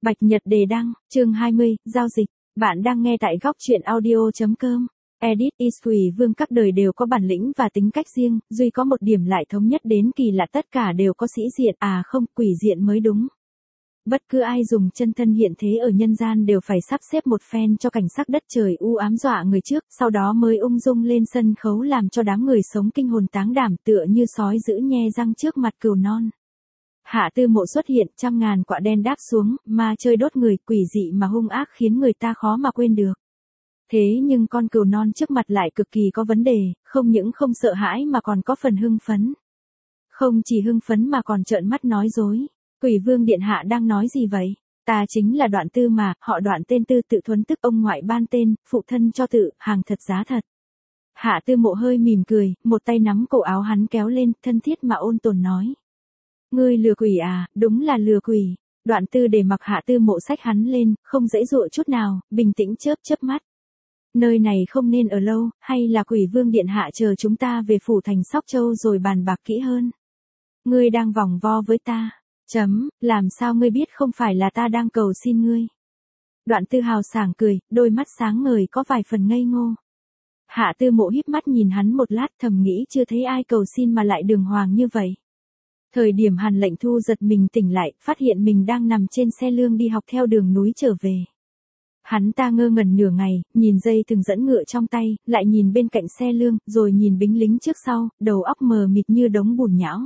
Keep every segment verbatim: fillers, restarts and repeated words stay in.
Bạch Nhật đề đăng, chương hai mươi, giao dịch. Bạn đang nghe tại góc truyện audio.com. Edit is Quỷ Vương các đời đều có bản lĩnh và tính cách riêng, duy có một điểm lại thống nhất đến kỳ lạ tất cả đều có sĩ diện, à không, quỷ diện mới đúng. Bất cứ ai dùng chân thân hiện thế ở nhân gian đều phải sắp xếp một phen cho cảnh sắc đất trời u ám dọa người trước, sau đó mới ung dung lên sân khấu làm cho đám người sống kinh hồn táng đảm tựa như sói giữ nhe răng trước mặt cừu non. Hạ Tư Mộ xuất hiện, trăm ngàn quạ đen đáp xuống, ma chơi đốt người, quỷ dị mà hung ác khiến người ta khó mà quên được. Thế nhưng con cừu non trước mặt lại cực kỳ có vấn đề, không những không sợ hãi mà còn có phần hưng phấn. Không chỉ hưng phấn mà còn trợn mắt nói dối. Quỷ Vương điện hạ đang nói gì vậy? Ta chính là Đoạn Tư mà, họ Đoạn tên Tư tự thuấn tức ông ngoại ban tên, phụ thân cho tự, hàng thật giá thật. Hạ Tư Mộ hơi mỉm cười, một tay nắm cổ áo hắn kéo lên, thân thiết mà ôn tồn nói. Ngươi lừa quỷ à, đúng là lừa quỷ. Đoạn Tư để mặc Hạ Tư Mộ xách hắn lên, không dãy dụa chút nào, bình tĩnh chớp chớp mắt. Nơi này không nên ở lâu, hay là Quỷ Vương điện hạ chờ chúng ta về phủ thành Sóc Châu rồi bàn bạc kỹ hơn. Ngươi đang vòng vo với ta. Chấm, làm sao ngươi biết không phải là ta đang cầu xin ngươi. Đoạn Tư hào sảng cười, đôi mắt sáng ngời có vài phần ngây ngô. Hạ Tư Mộ híp mắt nhìn hắn một lát, thầm nghĩ chưa thấy ai cầu xin mà lại đường hoàng như vậy. Thời điểm Hàn Lệnh Thu giật mình tỉnh lại, phát hiện mình đang nằm trên xe lương đi học theo đường núi trở về. Hắn ta ngơ ngẩn nửa ngày, nhìn dây thừng dẫn ngựa trong tay, lại nhìn bên cạnh xe lương, rồi nhìn binh lính trước sau, đầu óc mờ mịt như đống bùn nhão.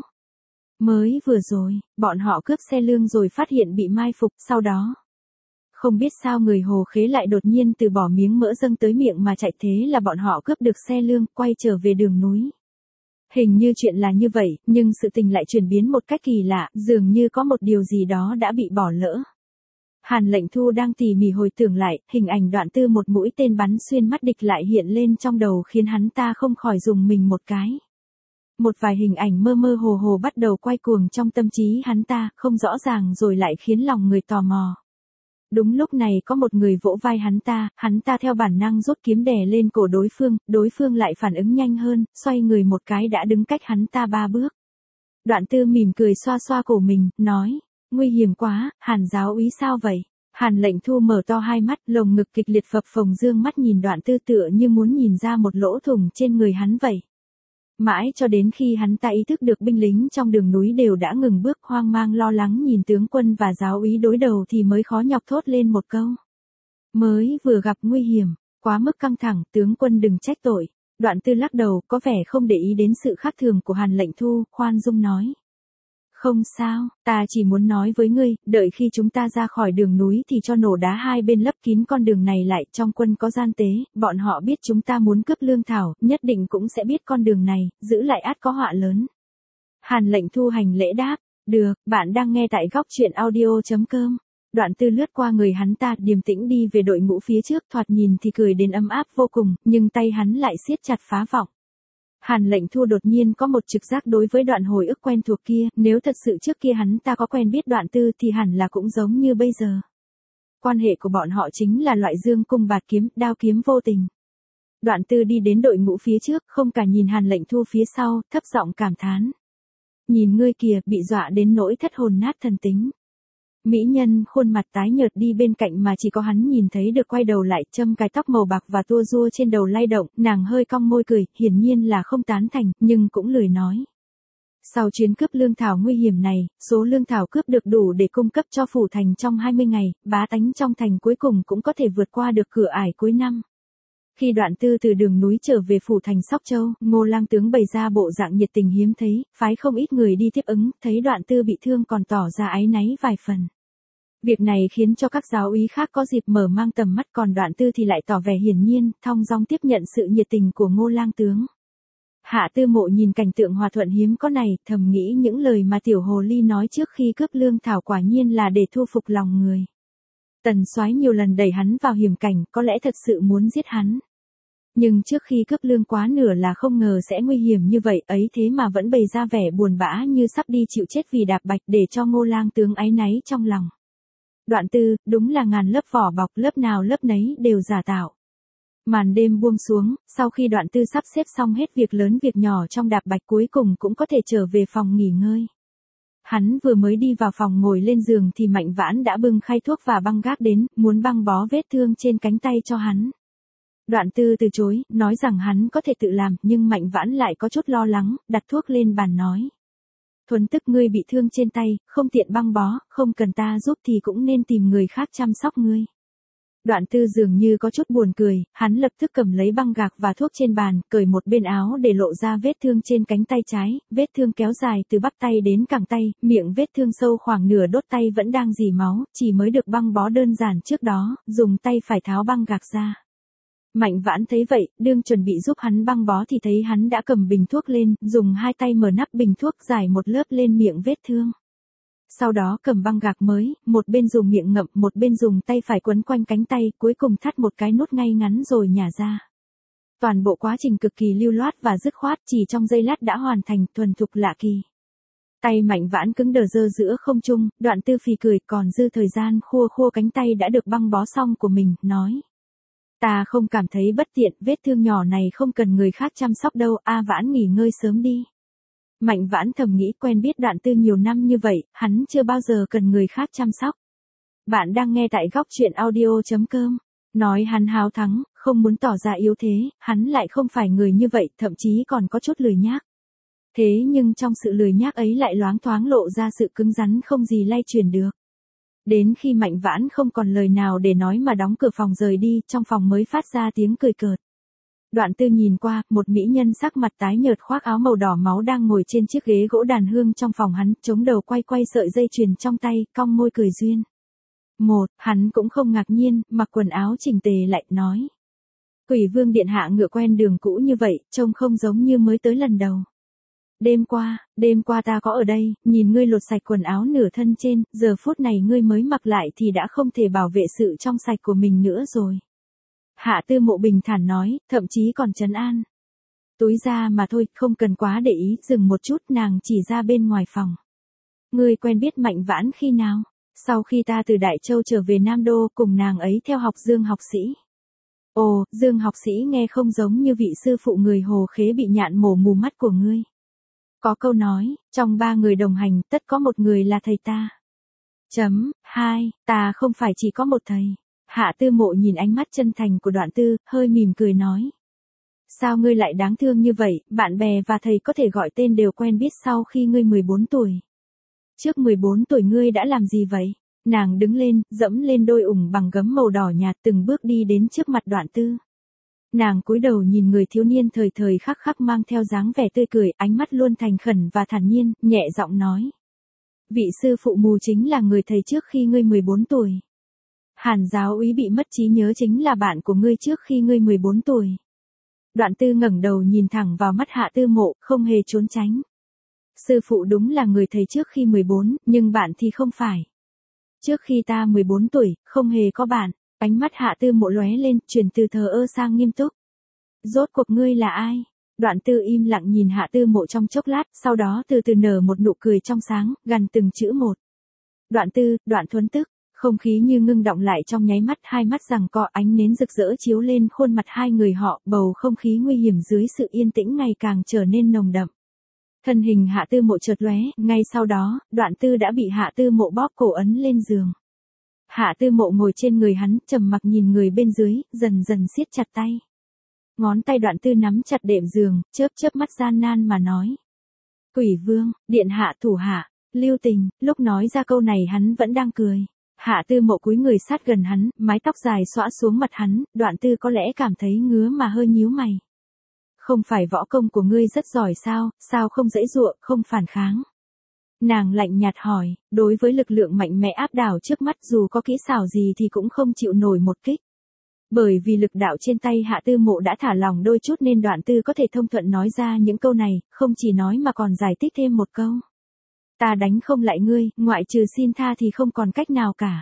Mới vừa rồi, bọn họ cướp xe lương rồi phát hiện bị mai phục, sau đó. Không biết sao người Hồ Khế lại đột nhiên từ bỏ miếng mỡ dâng tới miệng mà chạy, thế là bọn họ cướp được xe lương, quay trở về đường núi. Hình như chuyện là như vậy, nhưng sự tình lại chuyển biến một cách kỳ lạ, dường như có một điều gì đó đã bị bỏ lỡ. Hàn Lệnh Thu đang tỉ mỉ hồi tưởng lại, hình ảnh Đoạn Tư một mũi tên bắn xuyên mắt địch lại hiện lên trong đầu khiến hắn ta không khỏi dùng mình một cái. Một vài hình ảnh mơ mơ hồ hồ bắt đầu quay cuồng trong tâm trí hắn ta, không rõ ràng rồi lại khiến lòng người tò mò. Đúng lúc này có một người vỗ vai hắn ta, hắn ta theo bản năng rút kiếm đè lên cổ đối phương, đối phương lại phản ứng nhanh hơn, xoay người một cái đã đứng cách hắn ta ba bước. Đoạn Tư mỉm cười xoa xoa cổ mình, nói, nguy hiểm quá, Hàn giáo úy sao vậy? Hàn Lệnh Thu mở to hai mắt, lồng ngực kịch liệt phập phồng dương mắt nhìn Đoạn Tư tựa như muốn nhìn ra một lỗ thủng trên người hắn vậy. Mãi cho đến khi hắn ta ý thức được binh lính trong đường núi đều đã ngừng bước, hoang mang lo lắng nhìn tướng quân và giáo úy đối đầu thì mới khó nhọc thốt lên một câu. Mới vừa gặp nguy hiểm, quá mức căng thẳng, tướng quân đừng trách tội. Đoạn Tư lắc đầu, có vẻ không để ý đến sự khác thường của Hàn Lệnh Thu, khoan dung nói. Không sao, ta chỉ muốn nói với ngươi, đợi khi chúng ta ra khỏi đường núi thì cho nổ đá hai bên lấp kín con đường này lại, trong quân có gian tế, bọn họ biết chúng ta muốn cướp lương thảo, nhất định cũng sẽ biết con đường này, giữ lại ắt có họa lớn. Hàn Lệnh Thu hành lễ đáp, được, bạn đang nghe tại góc truyện audio.com. Đoạn Tư lướt qua người hắn ta, điềm tĩnh đi về đội ngũ phía trước, thoạt nhìn thì cười đến ấm áp vô cùng, nhưng tay hắn lại siết chặt phá vọng. Hàn Lệnh Thu đột nhiên có một trực giác đối với đoạn hồi ức quen thuộc kia, nếu thật sự trước kia hắn ta có quen biết Đoạn Tư thì hẳn là cũng giống như bây giờ. Quan hệ của bọn họ chính là loại dương cung bạt kiếm, đao kiếm vô tình. Đoạn Tư đi đến đội ngũ phía trước, không cả nhìn Hàn Lệnh Thu phía sau, thấp giọng cảm thán. Nhìn ngươi kìa, bị dọa đến nỗi thất hồn nát thần tính. Mỹ nhân khuôn mặt tái nhợt đi bên cạnh mà chỉ có hắn nhìn thấy được quay đầu lại, châm cài tóc màu bạc và tua rua trên đầu lay động, nàng hơi cong môi cười, hiển nhiên là không tán thành, nhưng cũng lười nói. Sau chuyến cướp lương thảo nguy hiểm này, số lương thảo cướp được đủ để cung cấp cho phủ thành trong hai mươi ngày, bá tánh trong thành cuối cùng cũng có thể vượt qua được cửa ải cuối năm. Khi Đoạn Tư từ đường núi trở về phủ thành Sóc Châu, Ngô Lang tướng bày ra bộ dạng nhiệt tình hiếm thấy, phái không ít người đi tiếp ứng, thấy Đoạn Tư bị thương còn tỏ ra áy náy vài phần. Việc này khiến cho các giáo úy khác có dịp mở mang tầm mắt, còn Đoạn Tư thì lại tỏ vẻ hiển nhiên, thong dong tiếp nhận sự nhiệt tình của Ngô Lang tướng. Hạ Tư Mộ nhìn cảnh tượng hòa thuận hiếm có này, thầm nghĩ những lời mà tiểu hồ ly nói trước khi cướp lương thảo quả nhiên là để thu phục lòng người. Tần Soái nhiều lần đẩy hắn vào hiểm cảnh, có lẽ thật sự muốn giết hắn. Nhưng trước khi cướp lương quá nửa là không ngờ sẽ nguy hiểm như vậy, ấy thế mà vẫn bày ra vẻ buồn bã như sắp đi chịu chết vì đạp bạch để cho Ngô Lang tướng áy náy trong lòng. Đoạn Tư, đúng là ngàn lớp vỏ bọc, lớp nào lớp nấy đều giả tạo. Màn đêm buông xuống, sau khi Đoạn Tư sắp xếp xong hết việc lớn việc nhỏ trong đạp bạch cuối cùng cũng có thể trở về phòng nghỉ ngơi. Hắn vừa mới đi vào phòng ngồi lên giường thì Mạnh Vãn đã bưng khay thuốc và băng gác đến, muốn băng bó vết thương trên cánh tay cho hắn. Đoạn Tư từ chối, nói rằng hắn có thể tự làm, nhưng Mạnh Vãn lại có chút lo lắng, đặt thuốc lên bàn nói. Thuấn tức ngươi bị thương trên tay, không tiện băng bó, không cần ta giúp thì cũng nên tìm người khác chăm sóc ngươi. Đoạn Tư dường như có chút buồn cười, hắn lập tức cầm lấy băng gạc và thuốc trên bàn, cởi một bên áo để lộ ra vết thương trên cánh tay trái, vết thương kéo dài từ bắp tay đến cẳng tay, miệng vết thương sâu khoảng nửa đốt tay vẫn đang rỉ máu, chỉ mới được băng bó đơn giản trước đó, dùng tay phải tháo băng gạc ra. Mạnh Vãn thấy vậy, đương chuẩn bị giúp hắn băng bó thì thấy hắn đã cầm bình thuốc lên, dùng hai tay mở nắp bình thuốc giải một lớp lên miệng vết thương. Sau đó cầm băng gạc mới, một bên dùng miệng ngậm, một bên dùng tay phải quấn quanh cánh tay, cuối cùng thắt một cái nút ngay ngắn rồi nhả ra. Toàn bộ quá trình cực kỳ lưu loát và dứt khoát, chỉ trong giây lát đã hoàn thành, thuần thục lạ kỳ. Tay Mạnh Vãn cứng đờ dơ giữa không trung, Đoạn Tư phì cười, còn dư thời gian khua khua cánh tay đã được băng bó xong của mình, nói. Ta không cảm thấy bất tiện, vết thương nhỏ này không cần người khác chăm sóc đâu, A Vãn nghỉ ngơi sớm đi. Mạnh Vãn thầm nghĩ quen biết Đoạn Tư nhiều năm như vậy, hắn chưa bao giờ cần người khác chăm sóc. Bạn đang nghe tại góc truyện audio chấm com. Nói hắn háo thắng, không muốn tỏ ra yếu thế, hắn lại không phải người như vậy, thậm chí còn có chút lười nhác. Thế nhưng trong sự lười nhác ấy lại loáng thoáng lộ ra sự cứng rắn không gì lay chuyển được. Đến khi Mạnh Vãn không còn lời nào để nói mà đóng cửa phòng rời đi, trong phòng mới phát ra tiếng cười cợt. Đoạn Tư nhìn qua, một mỹ nhân sắc mặt tái nhợt khoác áo màu đỏ máu đang ngồi trên chiếc ghế gỗ đàn hương trong phòng hắn, chống đầu quay quay sợi dây chuyền trong tay, cong môi cười duyên. Một, hắn cũng không ngạc nhiên, mặc quần áo chỉnh tề lại, nói. Quỷ Vương điện hạ ngựa quen đường cũ như vậy, trông không giống như mới tới lần đầu. Đêm qua, đêm qua ta có ở đây, nhìn ngươi lột sạch quần áo nửa thân trên, giờ phút này ngươi mới mặc lại thì đã không thể bảo vệ sự trong sạch của mình nữa rồi. Hạ Tư Mộ bình thản nói, thậm chí còn trấn an. Túi ra mà thôi, không cần quá để ý, dừng một chút, nàng chỉ ra bên ngoài phòng. Ngươi quen biết Mạnh Vãn khi nào? Sau khi ta từ Đại Châu trở về Nam Đô, cùng nàng ấy theo học Dương học sĩ. Ồ, Dương học sĩ nghe không giống như vị sư phụ người Hồ Khế bị nhạn mổ mù mắt của ngươi. Có câu nói, trong ba người đồng hành, tất có một người là thầy ta. Chấm, hai, ta không phải chỉ có một thầy. Hạ Tư Mộ nhìn ánh mắt chân thành của Đoạn Tư, hơi mỉm cười nói. Sao ngươi lại đáng thương như vậy, bạn bè và thầy có thể gọi tên đều quen biết sau khi ngươi mười bốn tuổi. Trước mười bốn tuổi ngươi đã làm gì vậy? Nàng đứng lên, dẫm lên đôi ủng bằng gấm màu đỏ nhạt từng bước đi đến trước mặt Đoạn Tư. Nàng cúi đầu nhìn người thiếu niên thời thời khắc khắc mang theo dáng vẻ tươi cười, ánh mắt luôn thành khẩn và thản nhiên, nhẹ giọng nói. Vị sư phụ mù chính là người thầy trước khi ngươi mười bốn tuổi. Hàn giáo úy bị mất trí nhớ chính là bạn của ngươi trước khi ngươi mười bốn tuổi. Đoạn Tư ngẩng đầu nhìn thẳng vào mắt Hạ Tư Mộ, không hề trốn tránh. Sư phụ đúng là người thầy trước khi mười bốn, nhưng bạn thì không phải. Trước khi ta mười bốn tuổi, không hề có bạn. Ánh mắt Hạ Tư Mộ lóe lên, chuyển từ thờ ơ sang nghiêm túc. Rốt cuộc ngươi là ai? Đoạn Tư im lặng nhìn Hạ Tư Mộ trong chốc lát, sau đó từ từ nở một nụ cười trong sáng, gằn từng chữ một. Đoạn Tư, Đoạn Thuấn Tức. Không khí như ngưng đọng lại trong nháy mắt, hai mắt giằng co, ánh nến rực rỡ chiếu lên khuôn mặt hai người họ, bầu không khí nguy hiểm dưới sự yên tĩnh ngày càng trở nên nồng đậm. Thân hình Hạ Tư Mộ chợt lóe, ngay sau đó, Đoạn Tư đã bị Hạ Tư Mộ bóp cổ ấn lên giường. Hạ Tư Mộ ngồi trên người hắn, trầm mặc nhìn người bên dưới, dần dần siết chặt tay. Ngón tay Đoạn Tư nắm chặt đệm giường, chớp chớp mắt gian nan mà nói. Quỷ Vương, điện hạ thủ hạ, lưu tình, lúc nói ra câu này hắn vẫn đang cười. Hạ Tư Mộ cúi người sát gần hắn, mái tóc dài xõa xuống mặt hắn, Đoạn Tư có lẽ cảm thấy ngứa mà hơi nhíu mày. Không phải võ công của ngươi rất giỏi sao, sao không giãy giụa, không phản kháng? Nàng lạnh nhạt hỏi, đối với lực lượng mạnh mẽ áp đảo trước mắt dù có kỹ xảo gì thì cũng không chịu nổi một kích. Bởi vì lực đạo trên tay Hạ Tư Mộ đã thả lỏng đôi chút nên Đoạn Tư có thể thông thuận nói ra những câu này, không chỉ nói mà còn giải thích thêm một câu. Ta đánh không lại ngươi, ngoại trừ xin tha thì không còn cách nào cả.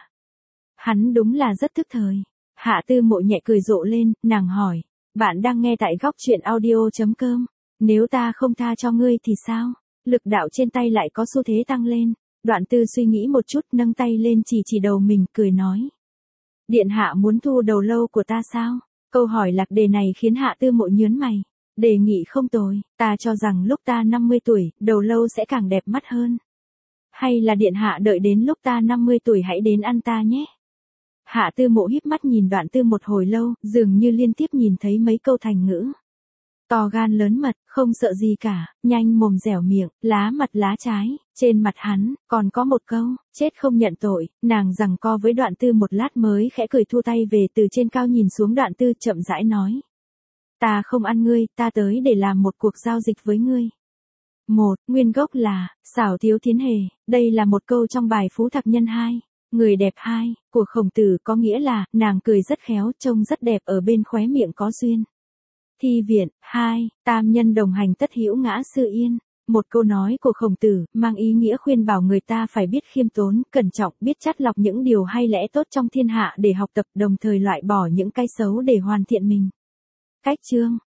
Hắn đúng là rất thức thời. Hạ Tư Mộ nhẹ cười rộ lên, nàng hỏi, bạn đang nghe tại góc truyện audio chấm com. Nếu ta không tha cho ngươi thì sao? Lực đạo trên tay lại có xu thế tăng lên. Đoạn Tư suy nghĩ một chút, nâng tay lên chỉ chỉ đầu mình, cười nói. Điện hạ muốn thu đầu lâu của ta sao? Câu hỏi lạc đề này khiến Hạ Tư Mộ nhớn mày. Đề nghị không tồi, ta cho rằng lúc ta năm mươi tuổi, đầu lâu sẽ càng đẹp mắt hơn. Hay là điện hạ đợi đến lúc ta năm mươi tuổi hãy đến ăn ta nhé. Hạ Tư Mộ híp mắt nhìn Đoạn Tư một hồi lâu, dường như liên tiếp nhìn thấy mấy câu thành ngữ. To gan lớn mật, không sợ gì cả, nhanh mồm dẻo miệng, lá mặt lá trái, trên mặt hắn, còn có một câu, chết không nhận tội, nàng giằng co với Đoạn Tư một lát mới khẽ cười thua tay về từ trên cao nhìn xuống Đoạn Tư chậm rãi nói. Ta không ăn ngươi, ta tới để làm một cuộc giao dịch với ngươi. Một, nguyên gốc là, xảo thiếu thiến hề, đây là một câu trong bài Phú Thạc Nhân hai. Người đẹp hai, của Khổng Tử có nghĩa là, nàng cười rất khéo, trông rất đẹp ở bên khóe miệng có duyên. Thi viện, hai, tam nhân đồng hành tất hữu ngã sư yên. Một câu nói của Khổng Tử, mang ý nghĩa khuyên bảo người ta phải biết khiêm tốn, cẩn trọng, biết chắt lọc những điều hay lẽ tốt trong thiên hạ để học tập, đồng thời loại bỏ những cái xấu để hoàn thiện mình. Cách chương